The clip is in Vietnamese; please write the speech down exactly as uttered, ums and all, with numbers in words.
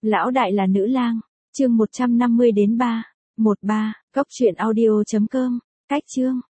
Lão đại là nữ lang, chương một trăm năm mươi đến ba. một ba, cốc truyện audio chấm com, cách chương.